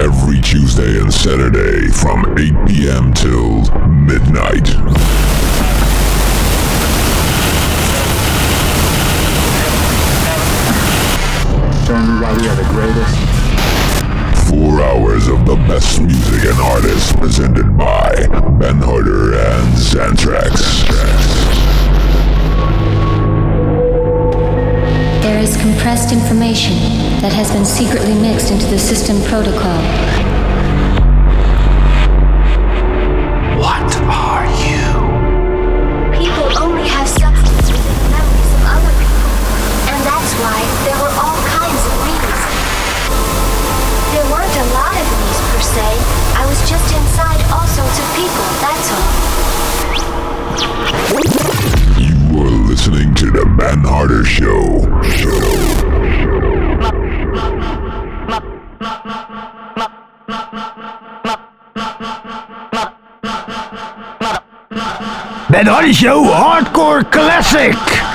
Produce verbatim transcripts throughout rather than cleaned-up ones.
every Tuesday and Saturday from eight p.m. till midnight. Everybody are the greatest. Four hours of the best music and artists presented by Ben Harder and Xantrax. There is compressed information that has been secretly mixed into the system protocol. What are you? People only have substance within memories of other people, and that's why there were all kinds of me's. There weren't a lot of me's per se. I was just inside all sorts of people, that's all. You are listening to the Ben Harder Show. Show. Ben Harder Show Hardcore Classic.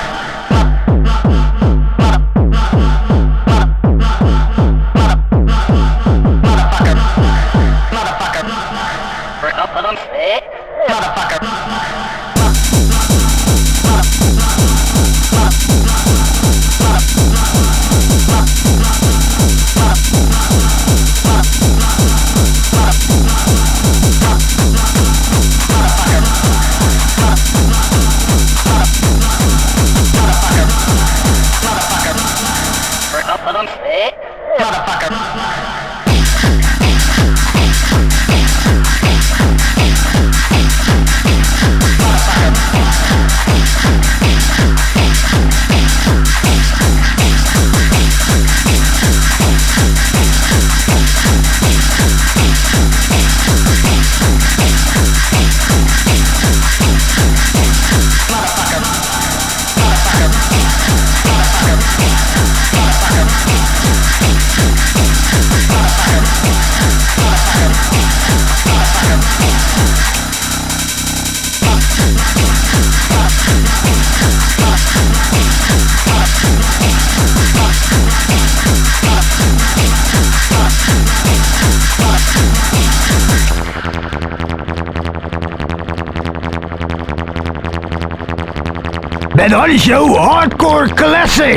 Ben Harder Show Hardcore Classic.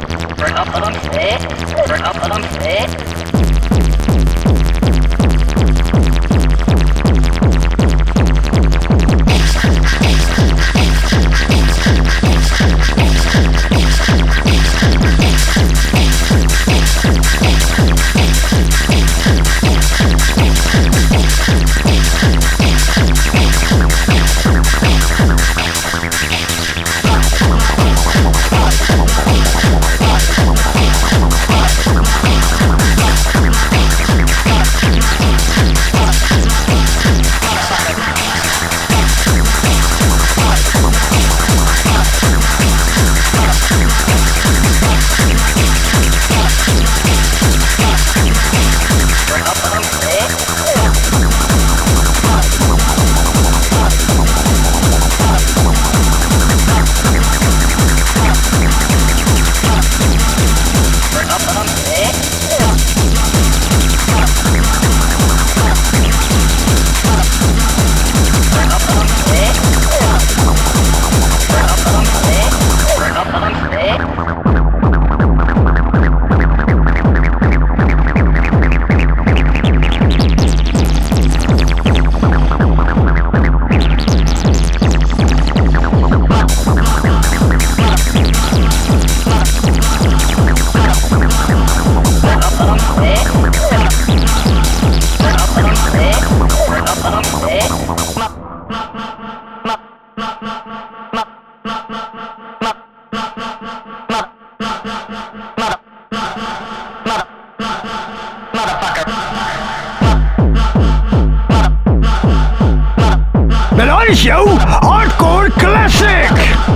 Ben Harder Show Hardcore Classic.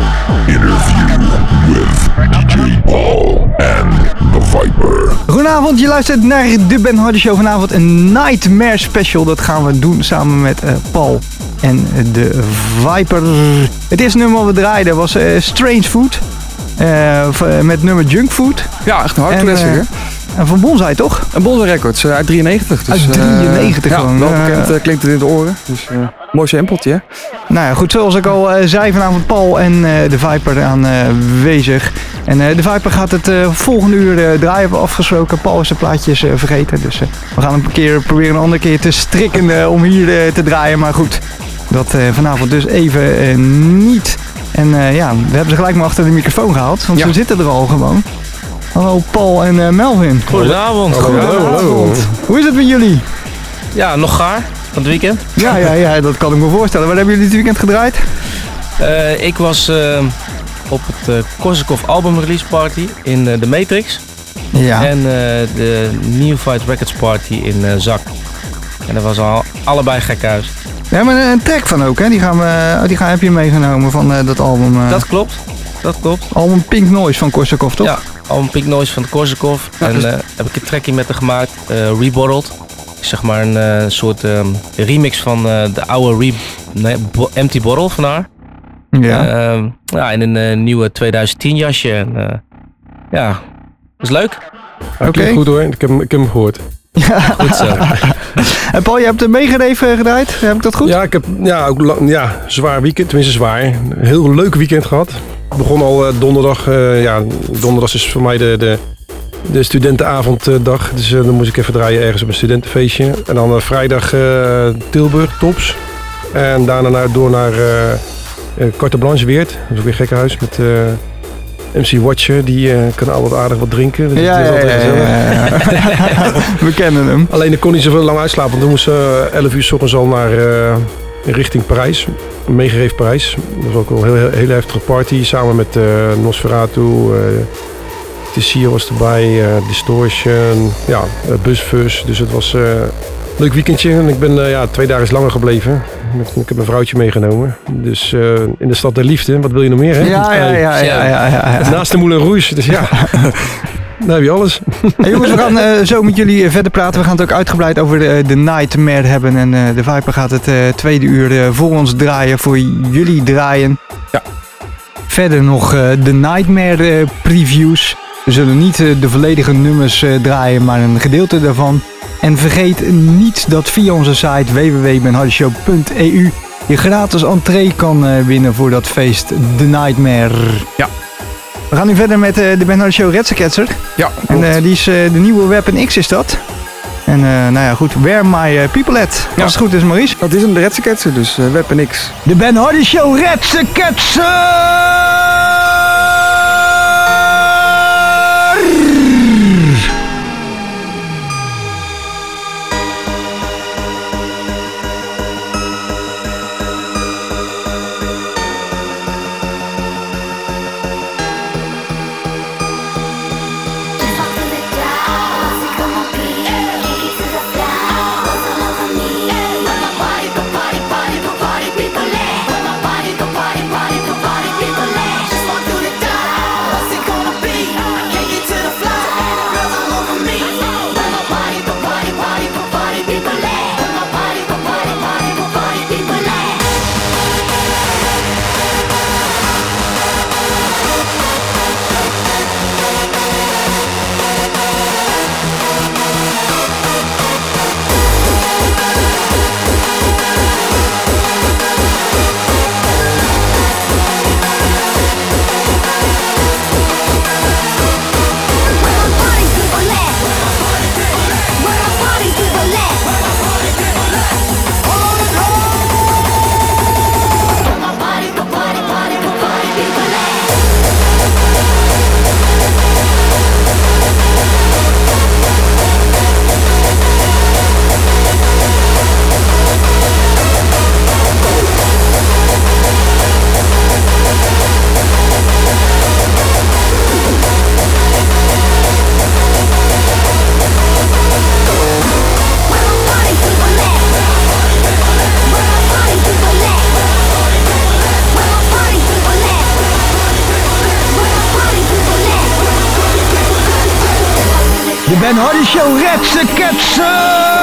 Interview with D J Paul and The Viper. Goedenavond, je luistert naar de Ben Harder Show. Vanavond een Nightmare Special. Dat gaan we doen samen met uh, Paul en de Viper. Het eerste nummer wat we draaiden was uh, Strange Food. Uh, met nummer Junk Food. Ja, echt een hard classic, uh, hè? En van Bonsai toch? Een Bonsai Records uh, uit drieënnegentig. Dus, uit drieënnegentig uh, gewoon. Ja, wel uh, bekend uh, klinkt het in de oren. Dus uh, mooi sampletje, hè? Nou ja, goed. Zoals ik al uh, zei, vanavond Paul en uh, de Viper aanwezig. Uh, en uh, de Viper gaat het uh, volgende uur uh, draaien. Hebben we afgesproken. Paul is de plaatjes uh, vergeten. Dus uh, we gaan hem een keer proberen een andere keer te strikken uh, om hier uh, te draaien. Maar goed, dat uh, vanavond dus even uh, niet. En uh, ja, we hebben ze gelijk maar achter de microfoon gehaald. Want ja. Ze zitten er al gewoon. Hallo Paul en uh, Melvin. Goedenavond. Goedenavond. Hoe is het met jullie? Ja, nog gaar van het weekend. Ja, ja, ja, dat kan ik me voorstellen. Waar hebben jullie dit weekend gedraaid? Uh, ik was uh, op het uh, Korsakoff album release party in uh, de Matrix. Ja. En uh, de New Fight Records party in uh, Zak. En dat was al allebei gek huis. Ja, maar een track van ook, hè? Die, gaan we, die gaan, heb je meegenomen van uh, dat album. Uh, dat klopt, dat klopt. Album Pink Noise van Korsakoff, toch? Ja, album Pink Noise van de Korsakoff. Ja, en dus... uh, heb ik een trackie met haar gemaakt, uh, Rebottled. Zeg maar een uh, soort um, remix van uh, de oude re- nee, bo- Empty Bottle van haar. Ja. Uh, ja, in een uh, nieuwe twintig tien jasje. En, uh, ja, dat is leuk. Oké. Okay. Goed hoor, ik heb, ik heb hem gehoord. Ja. Goed zo. En Paul, je hebt een meegereef gedraaid, heb ik dat goed? Ja, ik heb ja, ook lang, ja, zwaar weekend, tenminste zwaar. Een heel leuk weekend gehad. Ik begon al uh, donderdag, uh, ja, donderdag is voor mij de, de, de studentenavonddag. Dus uh, dan moest ik even draaien ergens op een studentenfeestje. En dan uh, vrijdag uh, Tilburg, Tops. En daarna naar, door naar uh, uh, Carte Blanche Weert. Dat is ook weer gekkenhuis met... Uh, M C Watcher, die uh, kan altijd aardig wat drinken. Dus ja, ja, ja, ja, ja. We kennen hem. Alleen ik kon niet zoveel lang uitslapen, want we moesten uh, elf uur 's ochtends al naar uh, richting Parijs. Meegereefd Parijs. Dat was ook wel een heel, heel heftige party. Samen met uh, Nosferatu, uh, Tessier was erbij, uh, Distortion, ja, uh, Busfus. Dus het was uh, een leuk weekendje. En ik ben uh, ja, twee dagen langer gebleven. Ik heb een vrouwtje meegenomen. Dus uh, in de stad der liefde. Wat wil je nog meer, hè? Ja, ja, ja. ja, ja, ja, ja. Naast de Moulin Rouge. Dus ja, daar heb je alles. Hey, jongens, we gaan uh, zo met jullie verder praten. We gaan het ook uitgebreid over de, de Nightmare hebben. En uh, de Viper gaat het uh, tweede uur uh, voor ons draaien. Voor jullie draaien. Ja. Verder nog uh, de Nightmare uh, previews. We zullen niet uh, de volledige nummers uh, draaien, maar een gedeelte daarvan. En vergeet niet dat via onze site w w w punt ben hardy show punt e u je gratis entree kan uh, winnen voor dat feest The Nightmare. Ja. We gaan nu verder met uh, de Ben Hardy Show Retseketser. Ja. En uh, die is uh, de nieuwe Weapon X is dat. En uh, nou ja goed, Where My uh, People At. Ja. Als het goed is, Maurice. Dat is een de Retseketser, dus uh, Weapon X. De Ben Hardy Show Retseketser! De Ben Hardy Show Retseketser!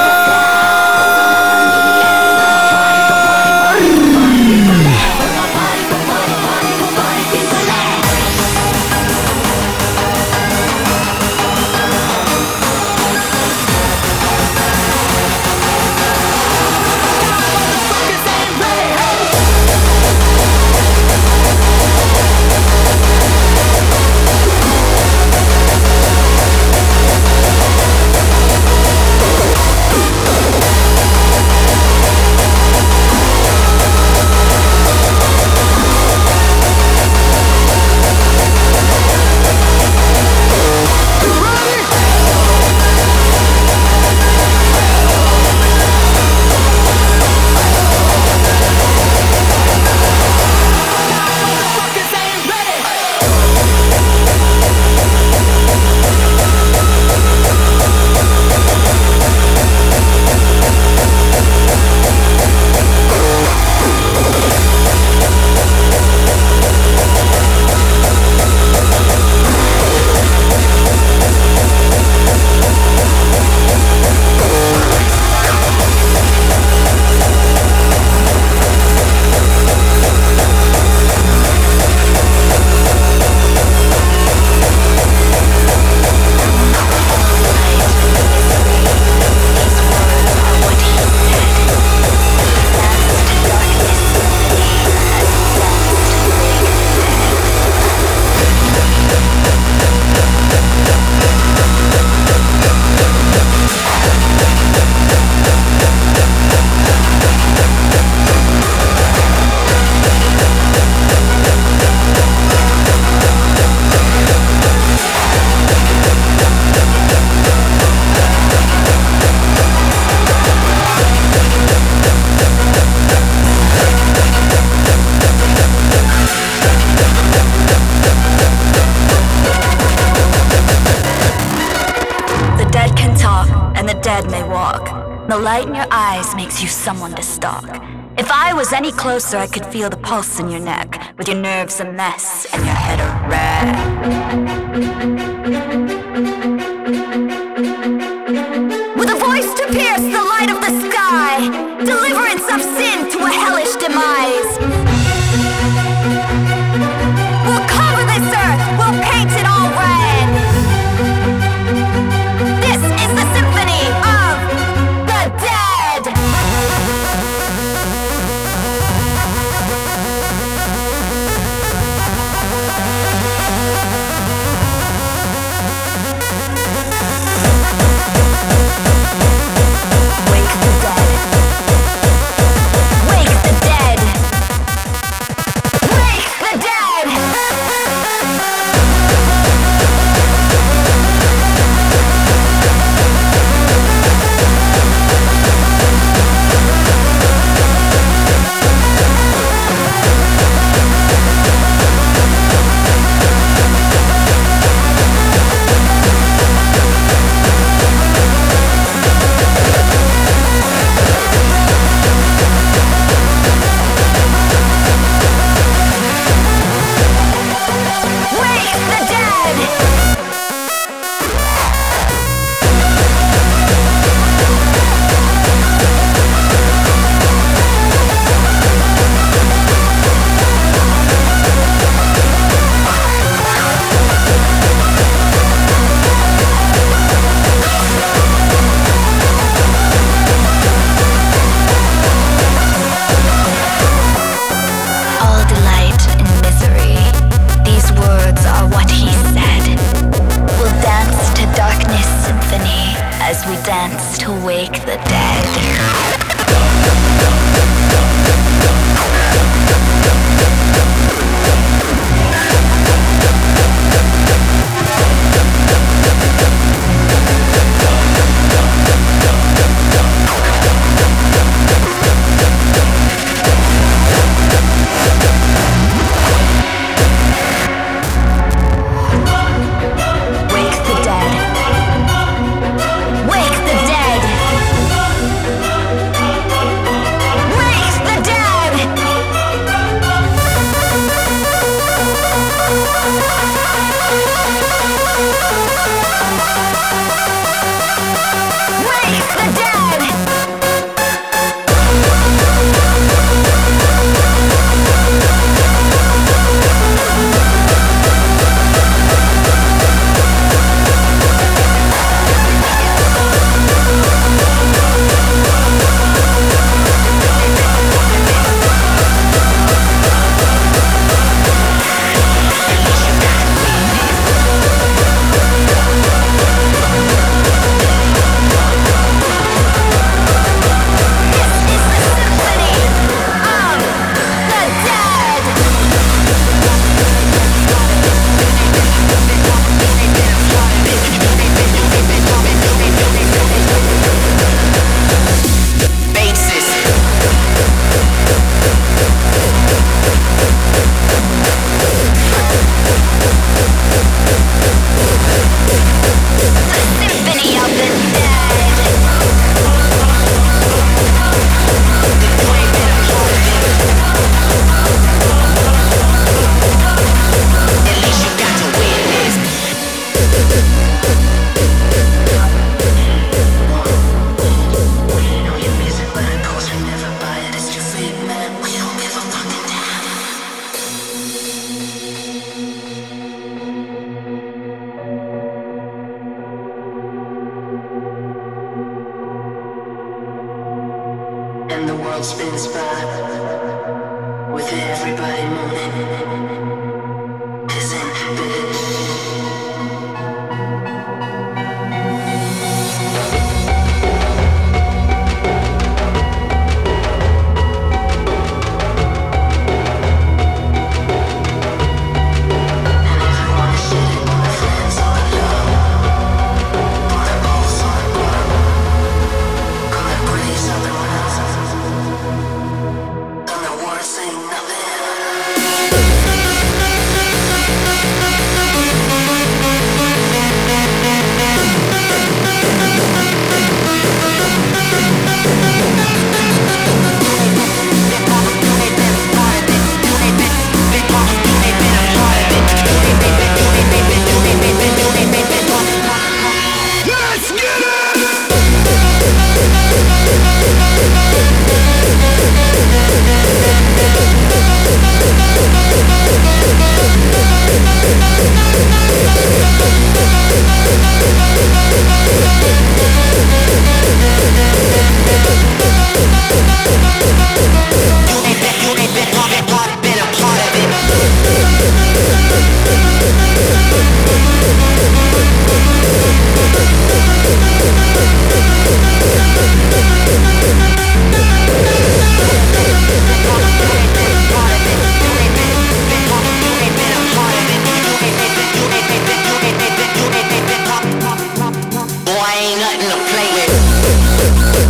dead may walk. The light in your eyes makes you someone to stalk. If I was any closer, I could feel the pulse in your neck, with your nerves a mess and your head a wreck. With a voice to pierce the light of the sky, deliverance of sin to a hellish demise. We'll cover this earth, we'll paint it all red. This is the symphony of the dead. Wake the dead. Wake the dead. Wake the dead. Wake the dead. All delight in misery. These words are what he said. We'll dance to darkness symphony as we dance to wake the dead. Wake the dead. Wake the dead. Wake the dead. Wake the dead. And the world spins by with everybody moaning, pissing, Wake nothing to play with.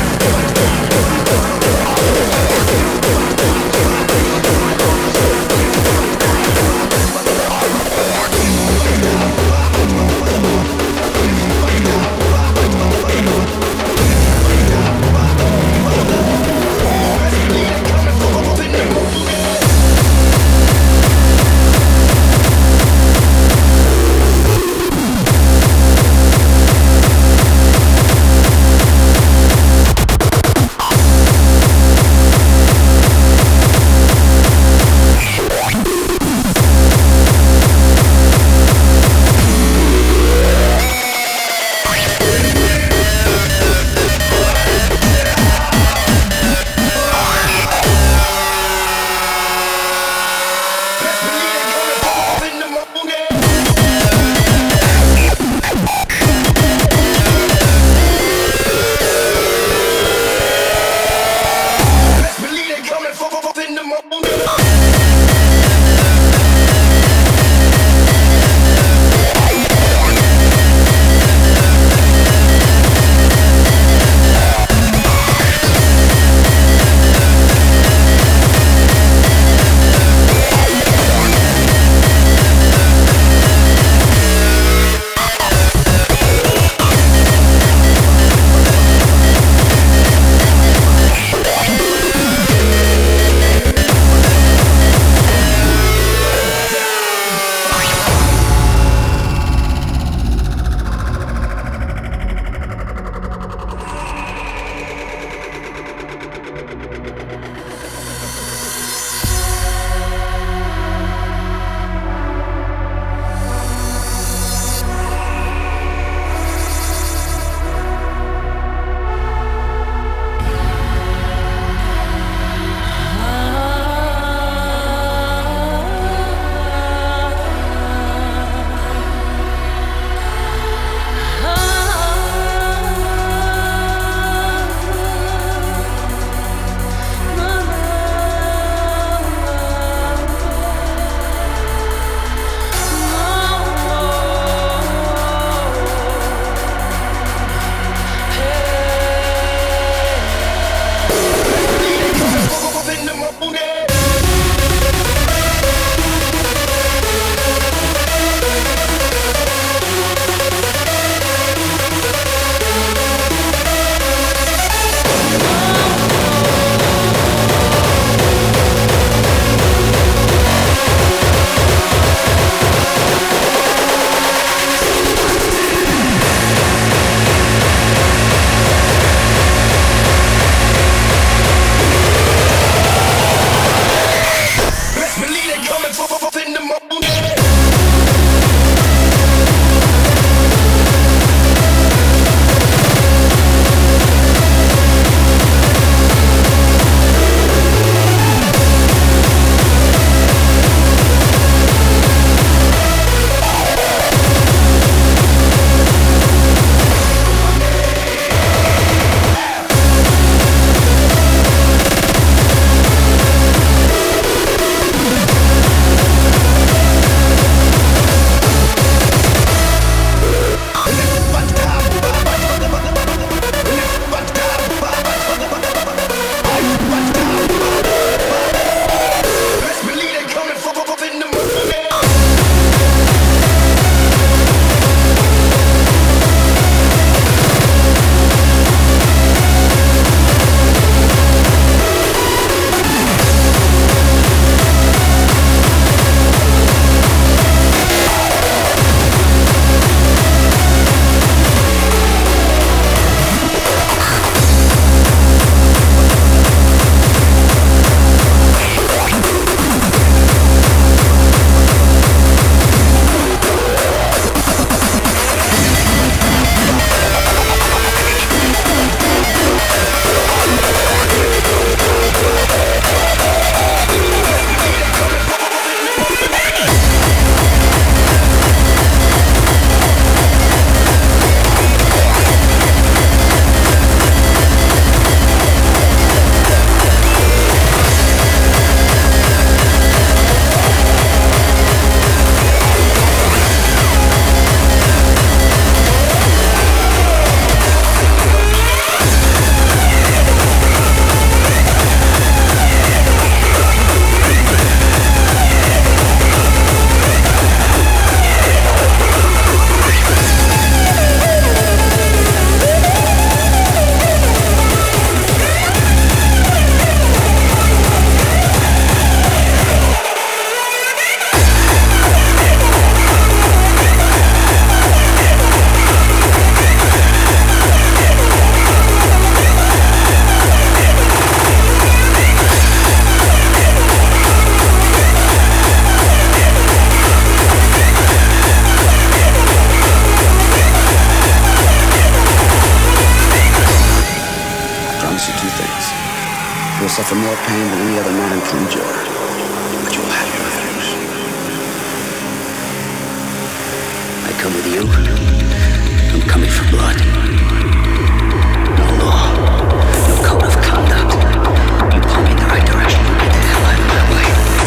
Bitches. suffer more pain than any other man to endure. But you will have your revenge. I come with you. I'm coming for blood. No law. No code of conduct. You pull me in the right direction. Get the hell out of my way.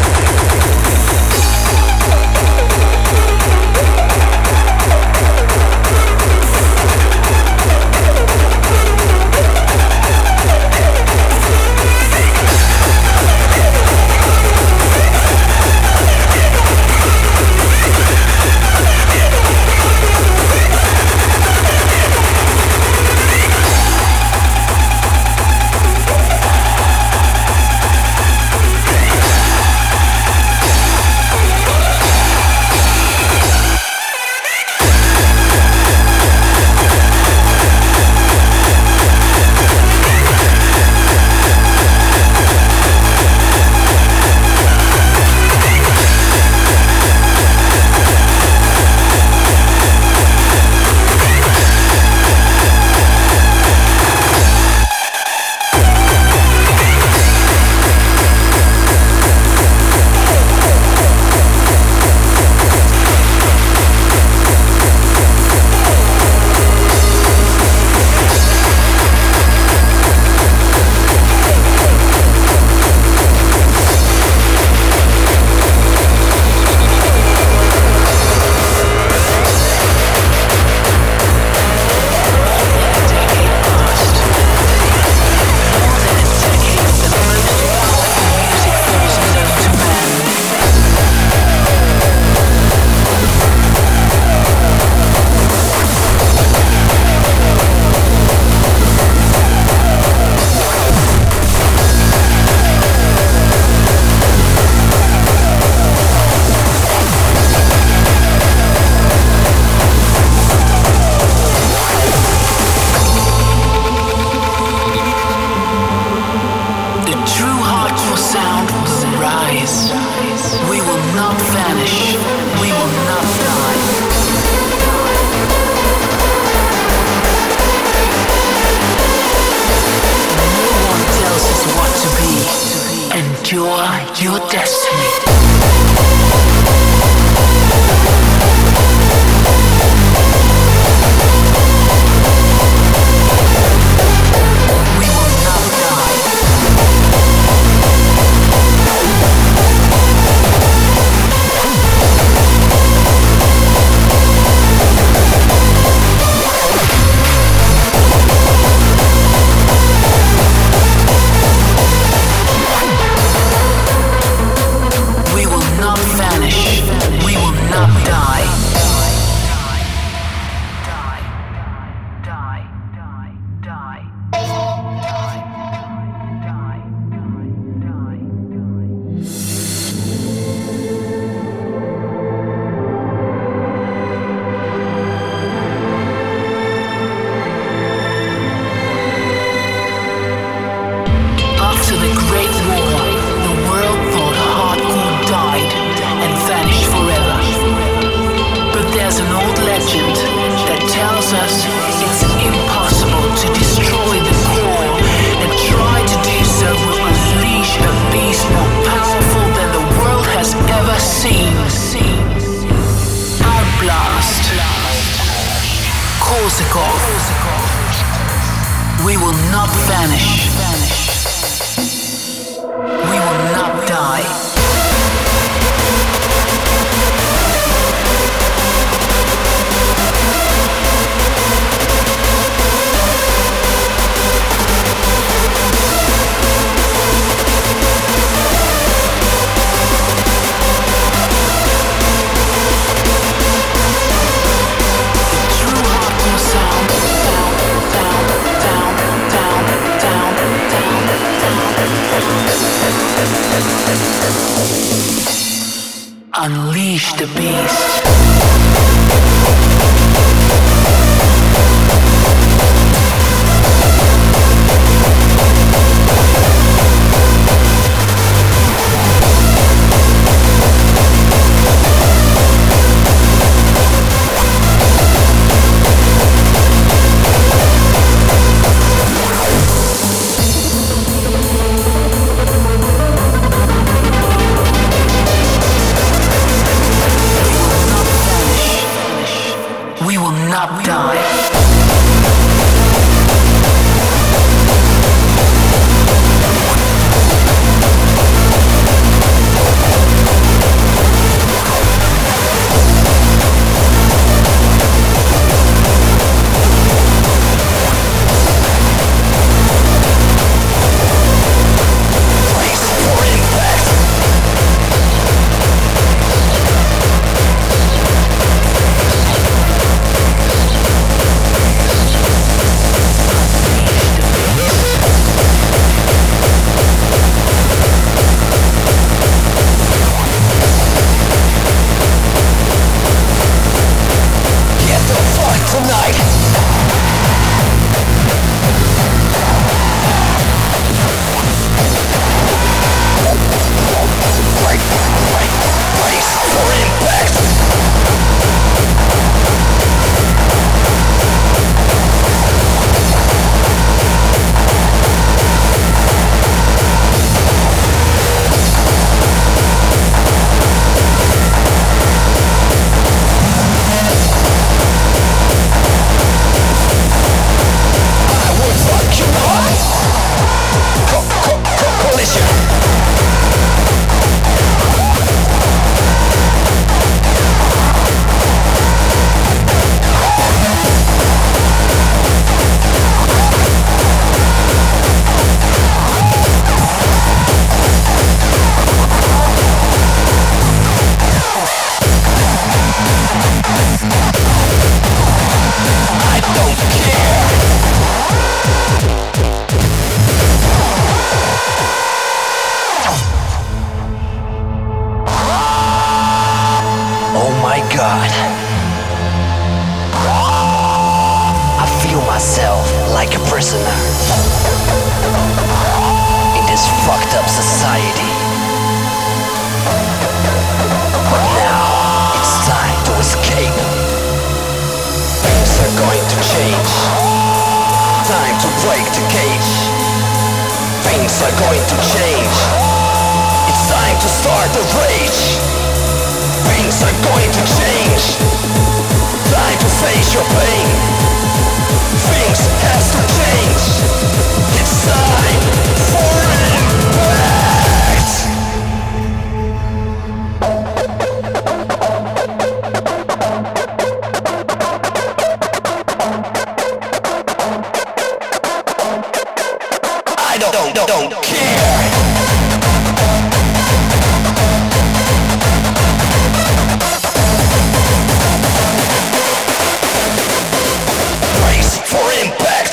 We will not vanish. We will not die. Unleash the beast. like a prisoner in this fucked up society. But now it's time to escape. Things are going to change. Time to break the cage. Things are going to change. It's time to start the rage. Things are going to change. Time to face your pain. Things has to change. It's time for impact. I don't, don't, don't, don't care. Brace for impact.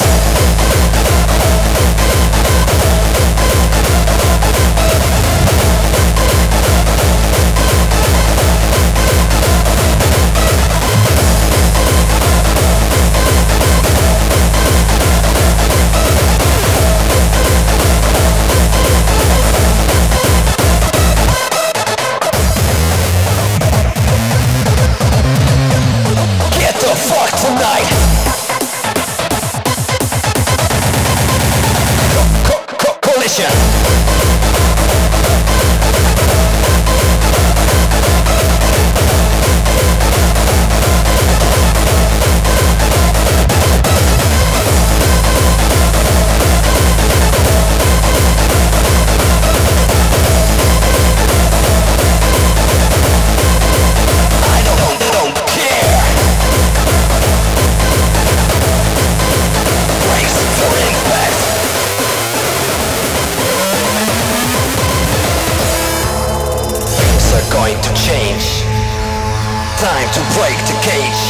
Get the fuck tonight. Co- co- collision. I don't, don't, don't care. Brace for impact. Things are going to change. Time to break the cage.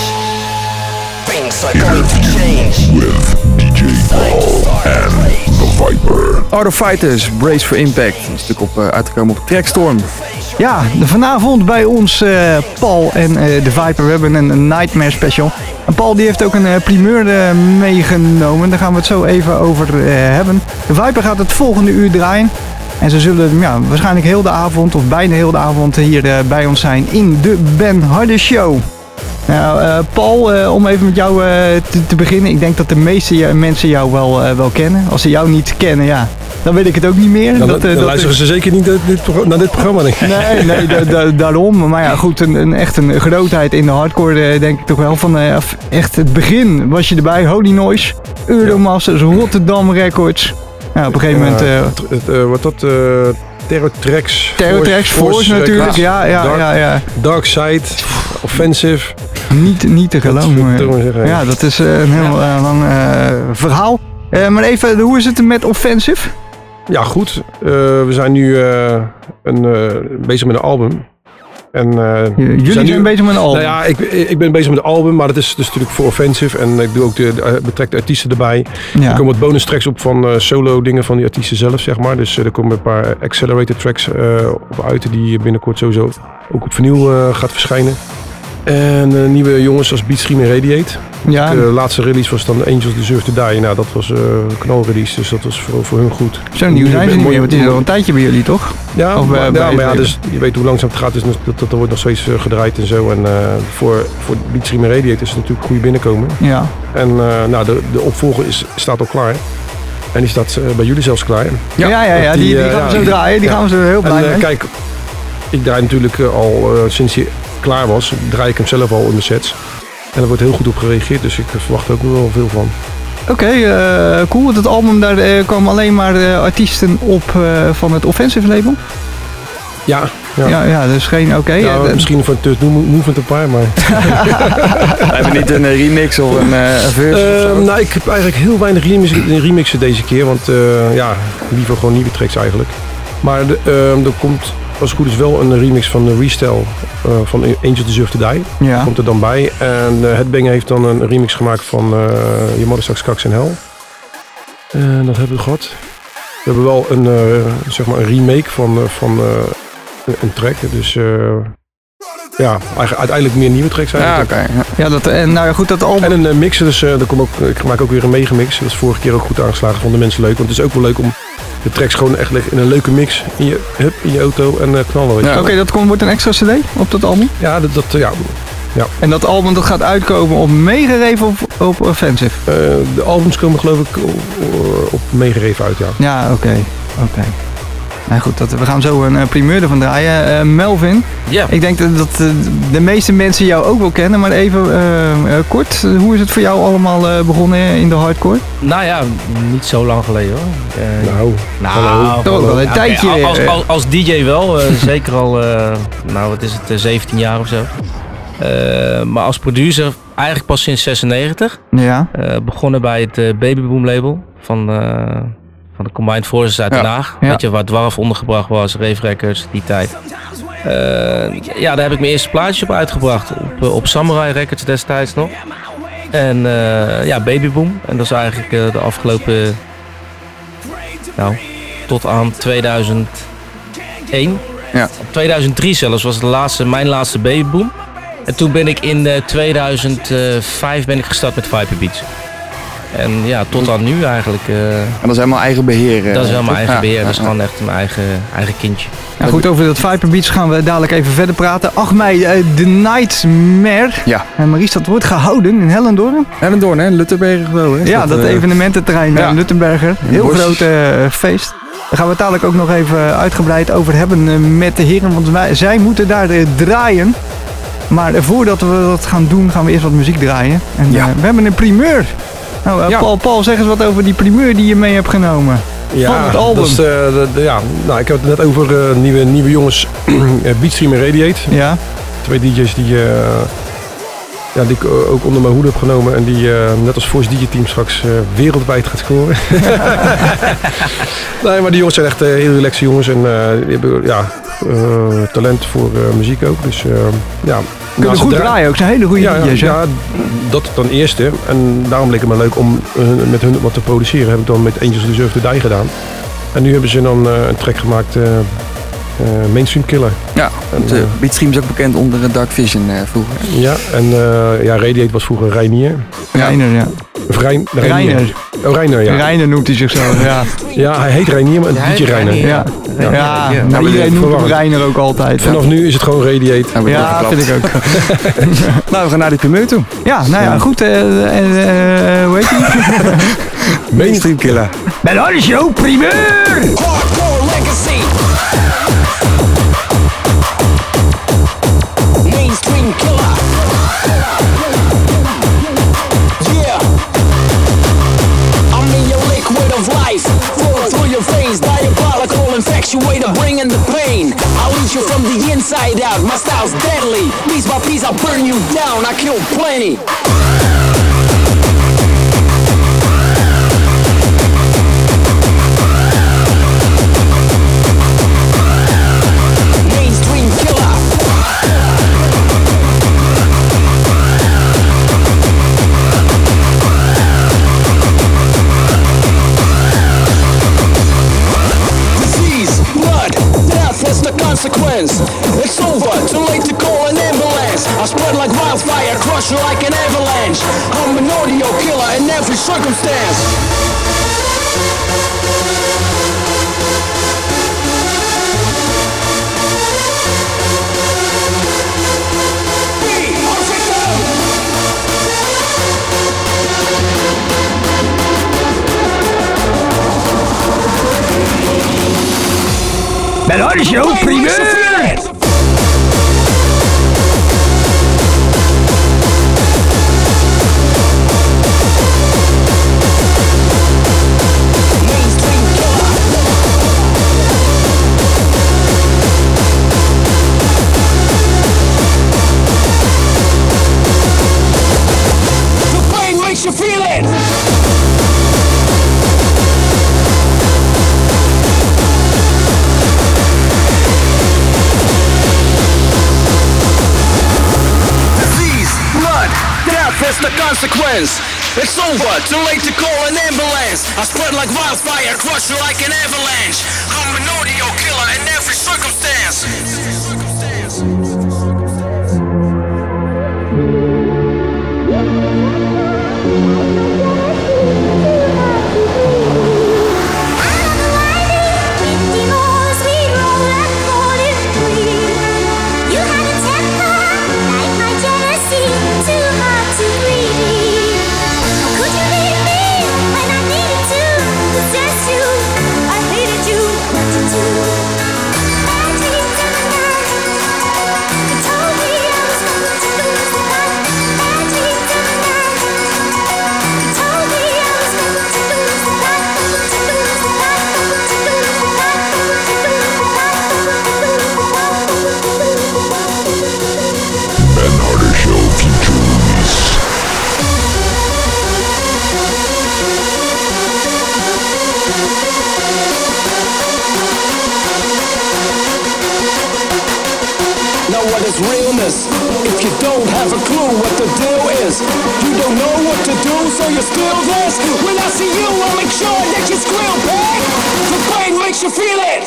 Things are going to change. With D J Paul and The Viper. Art of Fighters, Brace for Impact. Een stuk op, uh, uitgekomen op Trackstorm. Ja, de- vanavond bij ons uh, Paul en uh, de Viper. We hebben een, een Nightmare special. En Paul die heeft ook een uh, primeur uh, meegenomen. Daar gaan we het zo even over uh, hebben. De Viper gaat het volgende uur draaien. En ze zullen ja, waarschijnlijk heel de avond of bijna heel de avond hier uh, bij ons zijn in de Ben Harder Show. Nou, uh, Paul, uh, om even met jou uh, te, te beginnen. Ik denk dat de meeste uh, mensen jou wel, uh, wel kennen. Als ze jou niet kennen, ja, dan weet ik het ook niet meer. Dan, dat, uh, dan dat luisteren is... ze zeker niet naar dit, pro- naar dit programma, denk ik. Nee, nee da, da, daarom. Maar ja, goed, een, een, echt een grootheid in de hardcore, uh, denk ik toch wel. Van uh, echt het begin was je erbij. Holy Noise, Euromasters, Rotterdam Records. Ja, op een gegeven moment... Uh, het, het, uh, wat dat... Uh, Terror Tracks. Terror Tracks, Force natuurlijk. Ja, ja, Dark, ja, ja. Dark Side, Offensive. Niet, niet te geloven. Dat, zeggen, ja, dat is uh, een heel uh, lang uh, verhaal. Uh, maar even, hoe is het met Offensive? Ja, goed. Uh, we zijn nu uh, een, uh, bezig met een album. En, uh, Jullie zijn, zijn nu, bezig met een album? Nou ja, ik, ik ben bezig met een album, maar dat is dus natuurlijk voor Offensive. En ik doe ook de, de betrekte artiesten erbij. Ja. Er komen wat bonus tracks op van uh, solo dingen van die artiesten zelf, zeg maar. Dus uh, er komen een paar accelerated tracks uh, op uit die binnenkort sowieso ook op vinyl uh, gaat verschijnen. En uh, nieuwe jongens als Beatstream en Radiate. Ja. De laatste release was dan Angels Deserve to Die. Nou, dat was uh, een knalrelease, dus dat was voor, voor hun goed. Zo nieuw zijn ze niet meer, want het is al een tijdje bij jullie, toch? Ja, of, uh, maar, bij ja, maar ja, dus je weet hoe langzaam het gaat, dus dat, dat er wordt nog steeds uh, gedraaid en zo. En uh, voor, voor Beatstream en Radiate is het natuurlijk goed binnenkomen. Ja. En uh, nou, de, de opvolger is, staat al klaar. En die staat uh, bij jullie zelfs klaar. Ja, ja, ja, ja die, die, die gaan we zo draaien, die ja. gaan we zo heel blij en, uh, mee. Kijk, ik draai natuurlijk uh, al uh, sinds hij klaar was, draai ik hem zelf al in de sets. En er wordt heel goed op gereageerd, dus ik verwacht er ook wel veel van. Oké, okay, uh, cool. Het album, daar uh, komen alleen maar uh, artiesten op uh, van het Offensive label? Ja. Ja, ja, ja dus geen oké. Okay. Ja, uh, misschien van Tut Movement een paar, maar... We hebben niet een remix of een, uh, een verse uh, Nou, ik heb eigenlijk heel weinig remixen, remixen deze keer, want uh, ja, liever gewoon nieuwe tracks eigenlijk. Maar de, uh, er komt... als het goed is wel een remix van de Restyle uh, van Angels Deserve to Die. Ja. Komt er dan bij. En uh, Headbanger heeft dan een remix gemaakt van uh, Je Mother Sucks Kaks in Hell. En dat hebben we gehad. We hebben wel een, uh, zeg maar een remake van, uh, van uh, een track. Dus uh, ja, uiteindelijk meer nieuwe tracks eigenlijk. Ja, oké. Okay. Ja, dat, en nou ja, goed, dat album... En een uh, mixer, dus uh, er komt ook, ik maak ook weer een megamix. Dat is vorige keer ook goed aangeslagen, vonden mensen leuk. Want het is ook wel leuk om de tracks gewoon echt in een leuke mix in je, hup, in je auto en uh, knallen. Ja, oké, okay, dat komt, wordt een extra cd op dat album? Ja, dat, dat ja. Ja. En dat album dat gaat uitkomen op Meegereven of op Offensive? Uh, de albums komen geloof ik op, op Meegereven uit, ja. Ja, oké. Okay. Oké. Okay. Nou goed, dat, we gaan zo een uh, primeur ervan draaien. Uh, Melvin, yeah. Ik denk dat, dat uh, de meeste mensen jou ook wel kennen, maar even uh, uh, kort. Uh, hoe is het voor jou allemaal uh, begonnen in de hardcore? Nou ja, niet zo lang geleden hoor. Uh, nou, nou toch ook wel een ja, tijdje. Okay, als, als, als D J wel, uh, zeker al, uh, nou wat is het, uh, zeventien jaar of zo. Uh, maar als producer eigenlijk pas sinds zesennegentig. Ja. Uh, begonnen bij het uh, Babyboom label van, uh, van de Combined Forces uit Den Haag. Ja. Weet je, waar Dwarf ondergebracht was, Rave Records, die tijd. Uh, ja, daar heb ik mijn eerste plaatjes op uitgebracht. Op, op Samurai Records destijds nog. En uh, ja, Babyboom. En dat is eigenlijk uh, de afgelopen... Nou, tot aan tweeduizend één. Ja. Op tweeduizend drie zelfs was de laatste, mijn laatste Babyboom. En toen ben ik in uh, tweeduizend vijf ben ik gestart met Viper Beats. En ja, tot aan nu eigenlijk. Uh, en dat is helemaal eigen beheer. Uh, dat is helemaal eigen ja, beheer. ja, dat is ja. gewoon echt mijn eigen, eigen kindje. Ja, goed, over dat Viper Beats gaan we dadelijk even verder praten. acht mei, uh, The Nightmare. Ja. En Maries, dat wordt gehouden in Hellendoorn. Hellendoorn, hè? Luttenberger geloof ik. Ja, dat, dat uh, evenemententerrein ja. Luttenberger. Heel groot uh, feest. Daar gaan we het dadelijk ook nog even uitgebreid over hebben uh, met de heren. Want wij, zij moeten daar uh, draaien. Maar uh, voordat we dat gaan doen, gaan we eerst wat muziek draaien. En ja. uh, we hebben een primeur. Nou, uh, ja. Paul, Paul, zeg eens wat over die primeur die je mee hebt genomen. Ja, van het album. Dat is, uh, de, de, ja, nou, ik heb het net over uh, nieuwe, nieuwe jongens, Beatstream en Radiate. Ja. Twee D J's die, uh, ja, die ik ook onder mijn hoede heb genomen en die uh, net als Voice D J Team straks uh, wereldwijd gaat scoren. Nee, maar die jongens zijn echt uh, heel relaxe jongens en uh, die hebben ja, uh, talent voor uh, muziek ook. Dus uh, ja. Kunnen goed draaien, draaien ook, zijn hele goede ja, D J's. Ja, ja, dat dan eerste. En daarom leek het me leuk om uh, met hun wat te produceren. Heb ik dan met Angels Deserve to Die gedaan. En nu hebben ze dan uh, een track gemaakt, uh, uh, Mainstream Killer. Ja, want uh, Beatstream is ook bekend onder Dark Vision uh, vroeger. Ja, en uh, ja, Radiate was vroeger Reinier. Reiner, ja. Of Rein, Reiner. Oh, Reiner, ja. Reiner noemt hij zichzelf, ja. Ja, hij heet Reinier, maar ja, D J Reiner. Ja, ja. ja. ja. ja. Maar iedereen noemt hem Reiner ook altijd. Vanaf ja. nu is het gewoon Radiate. Ja, ja vind ik ook. Nou, we gaan naar die primeur toe. Ja, nou ja, goed. Uh, uh, uh, hoe heet hij? Mainstream Killer. Bij de show, primeur! Hardcore Legacy. Mainstream Killer. Yeah. I'm in your liquid of life. Flowing through your veins. Diabolical infatuator bringing the pain. I'll eat you from the inside out. My style's deadly. Piece by piece I'll burn you down. I kill plenty. Consequence. It's over, too late to call an ambulance. I spread like wildfire, crush you like an avalanche. I'm an audio killer in every circumstance. Bij de show, primeur! The pain makes you feel it! That's the consequence. It's over, too late to call an ambulance. I spread like wildfire, crush you like an avalanche. I'm an audio killer in every circumstance. what is realness. If you don't have a clue what the deal is, you don't know what to do, so you're still this. When I see you, I'll make sure that you squeal back. The pain makes you feel it.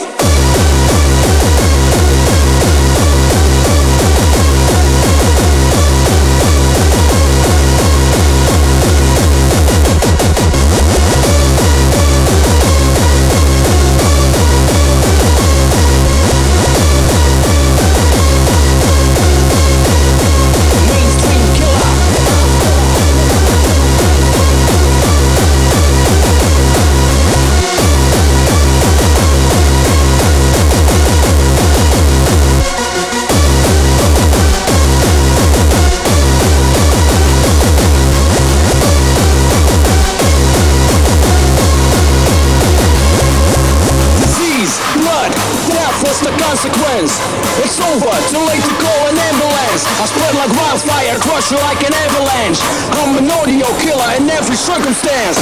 It's over, too late to call an ambulance. I spread like wildfire, crush you like an avalanche. I'm an audio killer in every circumstance.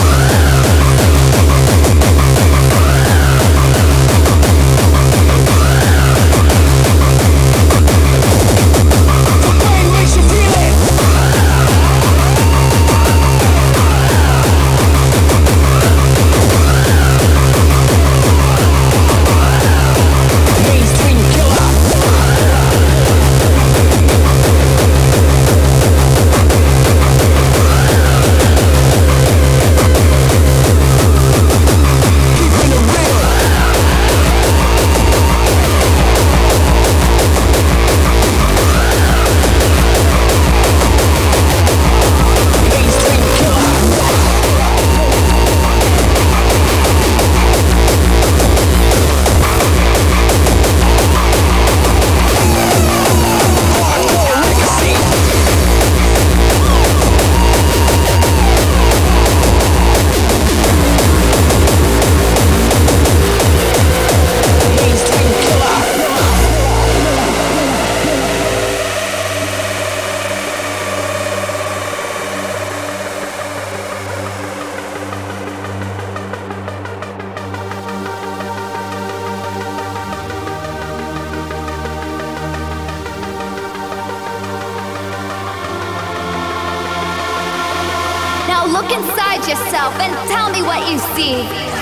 Look inside yourself and tell me what you see.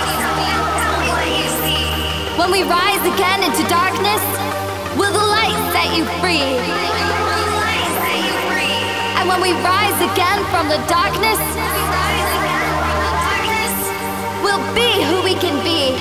When we rise again into darkness, will the light set you free? And when we rise again from the darkness, we'll be who we can be.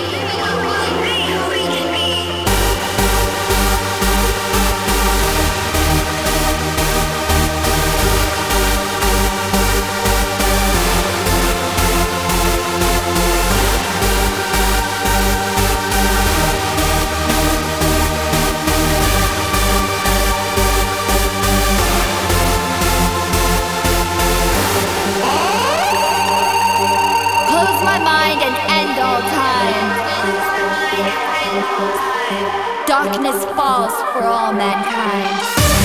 Darkness falls for all mankind.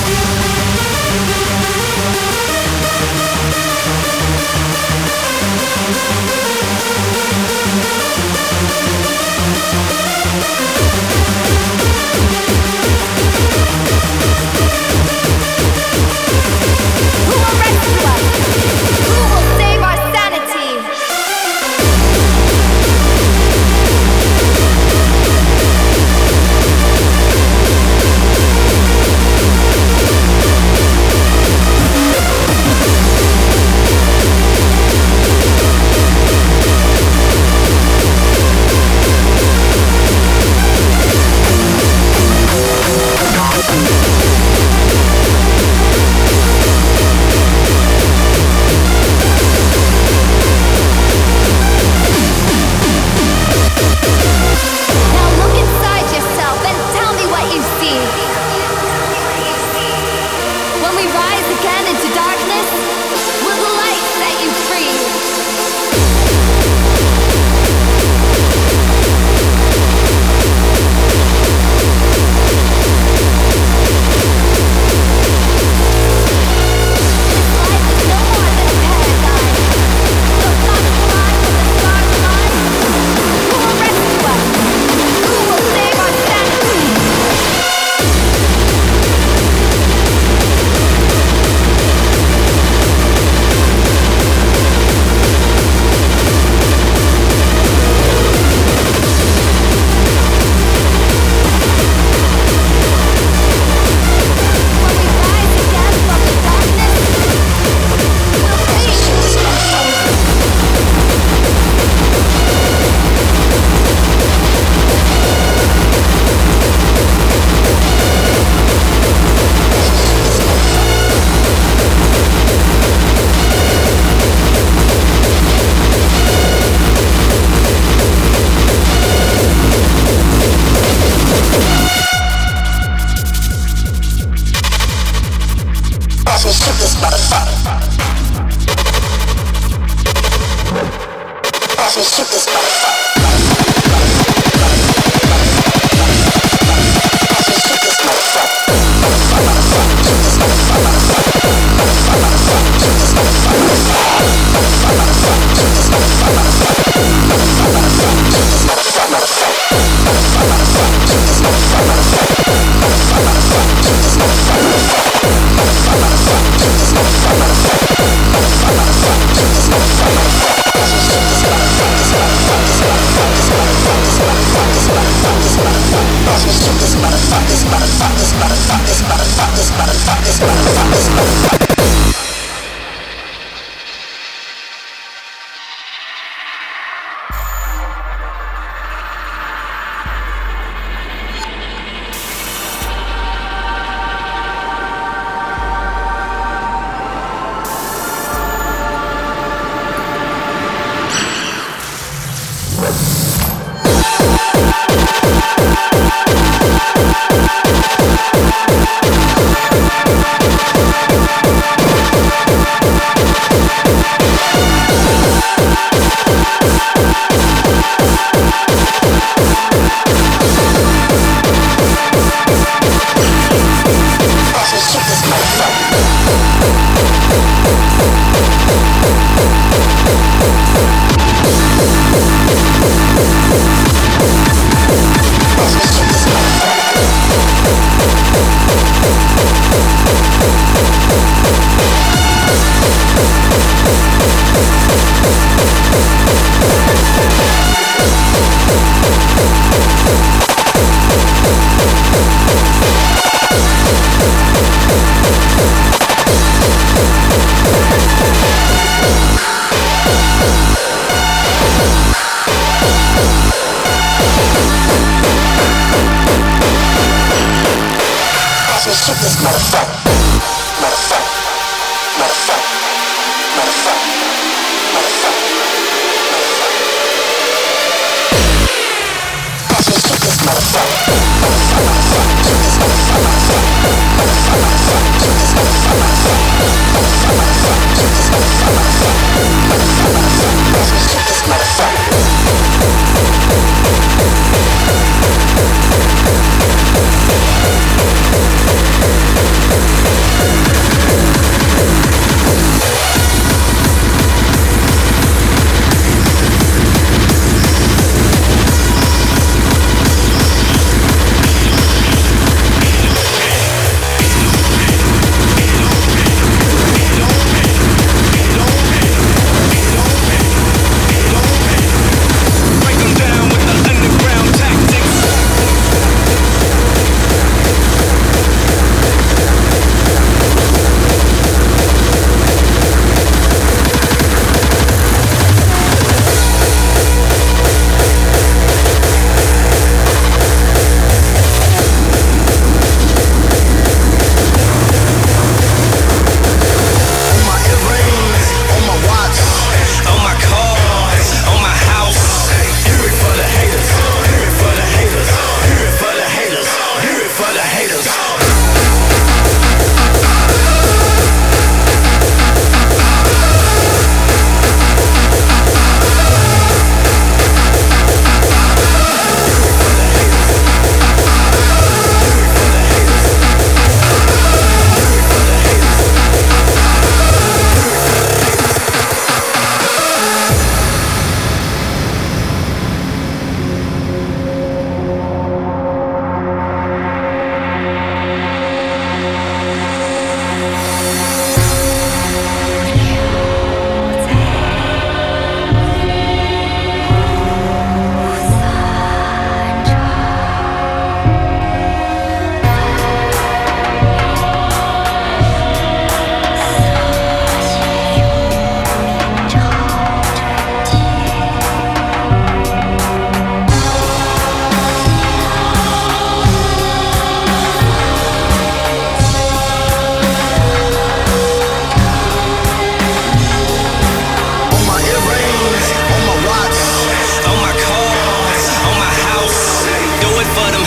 Who will rescue us? Who will save our sanity? shoot this motherfucker. Watch me shoot this motherfucker.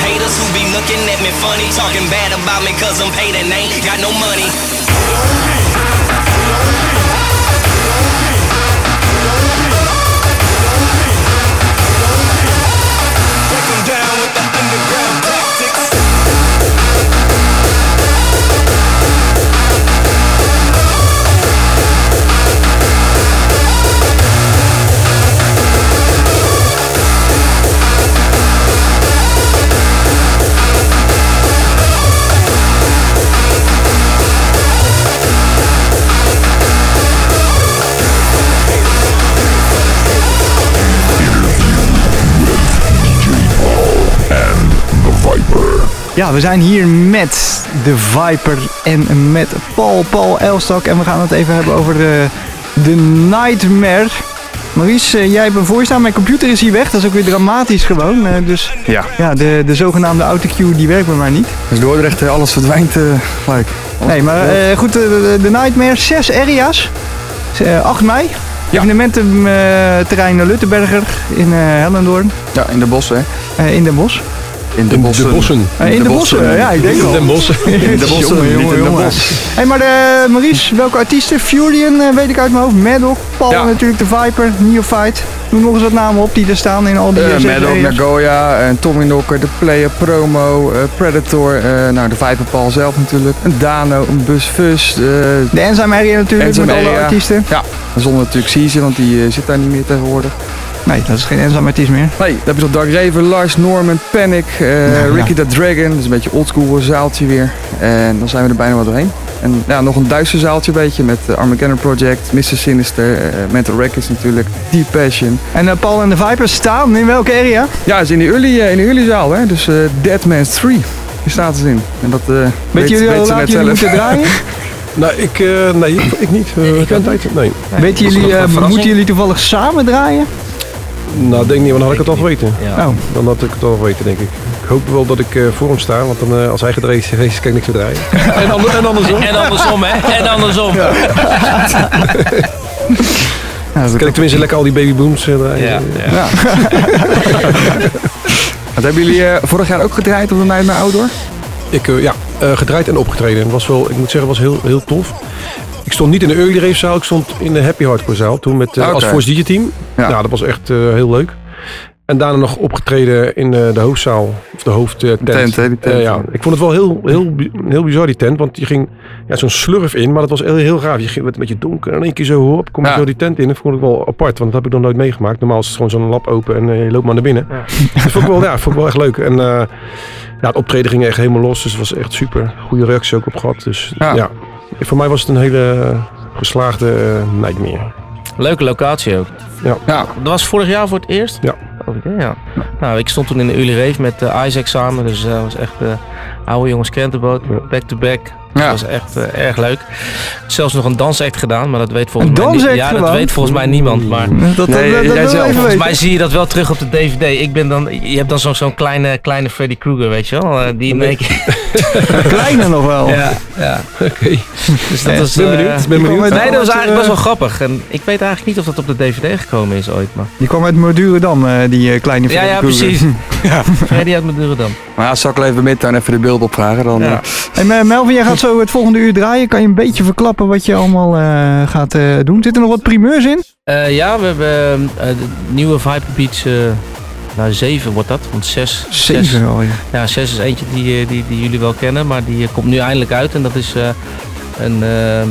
Looking at me funny, talking bad about me cause I'm paid and ain't got no money. Ja, we zijn hier met de Viper en met Paul, Paul Elstak. En we gaan het even hebben over de, de Nightmare. Maurice, uh, jij hebt een voorstaan. Mijn computer is hier weg. Dat is ook weer dramatisch gewoon. Uh, dus ja, ja de, de zogenaamde autocue die werkt bij mij niet. Dus Dordrecht, alles verdwijnt uh, gelijk. Nee, maar uh, goed, uh, de, de Nightmare, zes area's. Uh, acht mei. Ja. Evenemententerrein uh, Luttenberger in uh, Hellendoorn. Ja, in de bossen hè. Uh, in de bos. In de bossen. De bossen. Uh, in de, de bossen, bossen, ja, ik denk wel. In de bossen. In de bossen, jongen, jongen, jongen. jongen. Hey, maar de, Maurice, welke artiesten? Furion uh, weet ik uit mijn hoofd. Maddock, Paul ja. natuurlijk, de Viper, Neophyte. Noem nog eens wat namen op die er staan in al die uh, Maddock, Nagoya, uh, Tommy Knocker, de Player, Promo, uh, Predator, uh, nou de Viper Paul zelf natuurlijk. Een Dano, een Bus Fus. Uh, de Enzyme Area natuurlijk, Enzyme met alle area. artiesten. Ja, zonder natuurlijk Caesar, want die uh, zit daar niet meer tegenwoordig. Nee, dat is geen Enzyme artiest meer. Nee, dan heb je nog Dark Raven, Lars Norman, Panic, uh, ja, Ricky ja. the Dragon. Dat is een beetje oldschool zaaltje weer. En dan zijn we er bijna wel doorheen. En ja, nog een duister zaaltje beetje met uh, Armageddon Project, mister Sinister, uh, Mental Records natuurlijk, Deep Passion. En uh, Paul en de Vipers staan in welke area? Ja, dat is in de early, uh, in de early zaal, hè. Dus uh, Dead Man's drie. Hier staat het in. En dat uh, weet, weet jullie weet al laat jullie moeten draaien? Nou, ik, uh, nee, ik, ik niet. Uh, ik tijd, nee. Ja, Weet jullie, uh, moeten jullie toevallig samen draaien? Nou, denk niet, want dan had ik het al geweten. Ja. Oh. Dan had ik het al geweten, denk ik. Ik hoop wel dat ik uh, voor hem sta, want dan, uh, als hij gedreven is, kan ik niks meer draaien. en, ander, en andersom. En andersom, hè? En andersom. Ja. Ja, dan kan ik tenminste lekker al die babybooms uh, draaien. Ja, ja. ja. Wat hebben jullie uh, vorig jaar ook gedraaid op de Nightmare Outdoor? Ik, uh, ja, uh, gedraaid en opgetreden. Het was wel, ik moet zeggen, was heel, heel tof. Ik stond niet in de Early Rave zaal, ik stond in de Happy Hardcore zaal toen met uh, okay. als Force D J team. Ja. Nou, dat was echt uh, heel leuk. En daarna nog opgetreden in uh, de hoofdzaal, of de hoofdtent. Tent, hè, die tent. Uh, ja. Ik vond het wel heel, heel, heel bizar die tent, want je ging ja, zo'n slurf in, maar dat was heel, heel raar. Je ging met een beetje donker en in één keer zo hop, kom je ja. zo die tent in. Dat vond ik wel apart, want dat heb ik nog nooit meegemaakt. Normaal is het gewoon zo'n lab open en uh, je loopt maar naar binnen. Ja. Dat vond ik wel, ja, vond ik wel echt leuk. En uh, ja, het optreden ging echt helemaal los, dus het was echt super. Goede reactie ook op gehad. Dus ja, ja voor mij was het een hele geslaagde uh, Nightmare. Leuke locatie ook. Ja. ja. Dat was vorig jaar voor het eerst? Ja. Ja. ja. Nou, ik stond toen in de Early Rave met uh, Isaac samen, dus dat uh, was echt uh, oude jongens krentenboot, ja. back to back. Ja. Dat was echt uh, erg leuk. Zelfs nog een dansact gedaan, maar dat weet volgens een mij niet. Ja, dat weet volgens mij niemand. Maar dat, dat, nee, dat, dat, dat zelf, volgens mij zie je dat wel terug op de D V D. Ik ben dan, je hebt dan zo'n zo'n kleine, kleine Freddy Krueger, weet je wel? Uh, die in één keer. Kleine nog wel. Ja, ja. Oké. Okay. Dus dat ja, was. Ben uh, benieuwd. Ben benieuwd. Nee, dat was eigenlijk best wel grappig. En ik weet eigenlijk niet of dat op de D V D gekomen is ooit. Maar. Die kwam uit Madurodam, uh, die uh, kleine Freddy Ja, ja, Krueger. precies. ja. Freddy uit Madurodam. Maar ja, zal ik wel even midtown even de beelden opvragen dan. Ja. Uh... En Melvin, jij gaat zo het volgende uur draaien. Kan je een beetje verklappen wat je allemaal uh, gaat uh, doen? Zit er nog wat primeurs in? Uh, ja, we hebben uh, de nieuwe Viper Beats. Uh, nou, zeven wordt dat, want zes. Zeven zes, al, ja. Ja, zes is eentje die, die, die jullie wel kennen, maar die komt nu eindelijk uit. En dat is uh, een. Uh,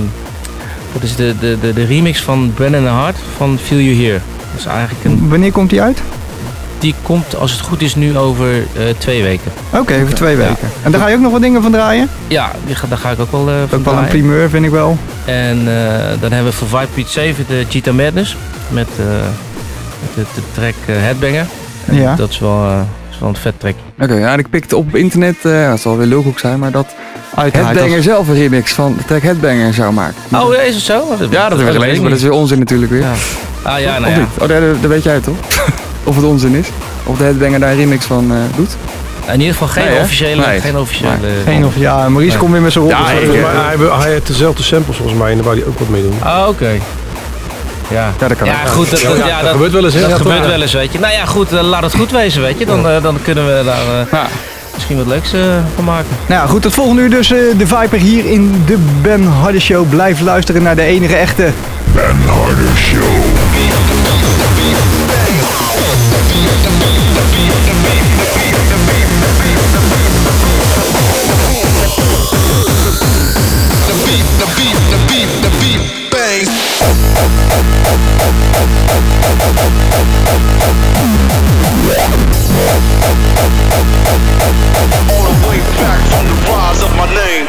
dat is de, de, de, de remix van Brennan Hart van Feel You Here. Dat is eigenlijk een... Wanneer komt die uit? Die komt, als het goed is, nu over uh, twee weken. Oké, okay, over twee weken. Ja. En daar ga je ook nog wat dingen van draaien? Ja, die ga, daar ga ik ook wel uh, van ook draaien. wel een primeur, vind ik wel. En uh, dan hebben we voor Vibe Beat zeven de Cheetah Madness. Met, uh, met de, de track uh, Headbanger. En ja. Dat is wel, uh, is wel een vet track. Oké, okay, ja, ik pikte op internet, uh, het zal weer lulkoek zijn, maar dat Headbanger als... zelf een remix van de track Headbanger zou maken. Oh, is het zo? Dat ja, dat heb ik gelezen, maar dat is weer onzin natuurlijk weer. Ja. Ah ja, nou of ja. Niet? Oh, dat, dat weet jij toch? Of het onzin is. Of de Headbanger daar een remix van uh, doet. In ieder geval geen nee, officiële. Nee. Geen officiële. Nee. Geen of, ja, Maurice nee. komt weer met zijn rol. Ja, ik, uh, hij, hij heeft dezelfde samples volgens mij en daar wou hij ook wat mee doen. Ah, oké. Okay. Ja. ja, dat kan ja, goed, dat, dat, ja, ja, dat gebeurt wel eens. Dat ja, gebeurt wel eens, weet je. Nou ja, goed, uh, laat het goed wezen, weet je. Dan, uh, dan kunnen we daar uh, ja. misschien wat leuks uh, van maken. Nou ja, goed, het volgende uur dus uh, de Viper hier in de Ben Harder Show. Blijf luisteren naar de enige echte Ben Harder Show. All the way back from the rise of my name.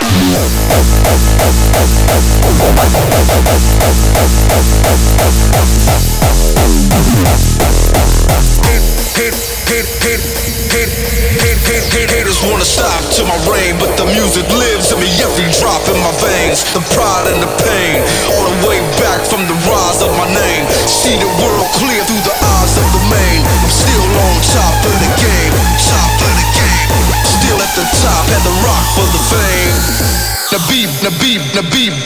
music lives in me, every drop in my veins. The pride and the pain, all the way back from the rise of my name. See the world clear through the eyes of the main. I'm still on top of the game, top of the game. Still at the top, had the rock for the fame. Nabib, Nabib, Nabib,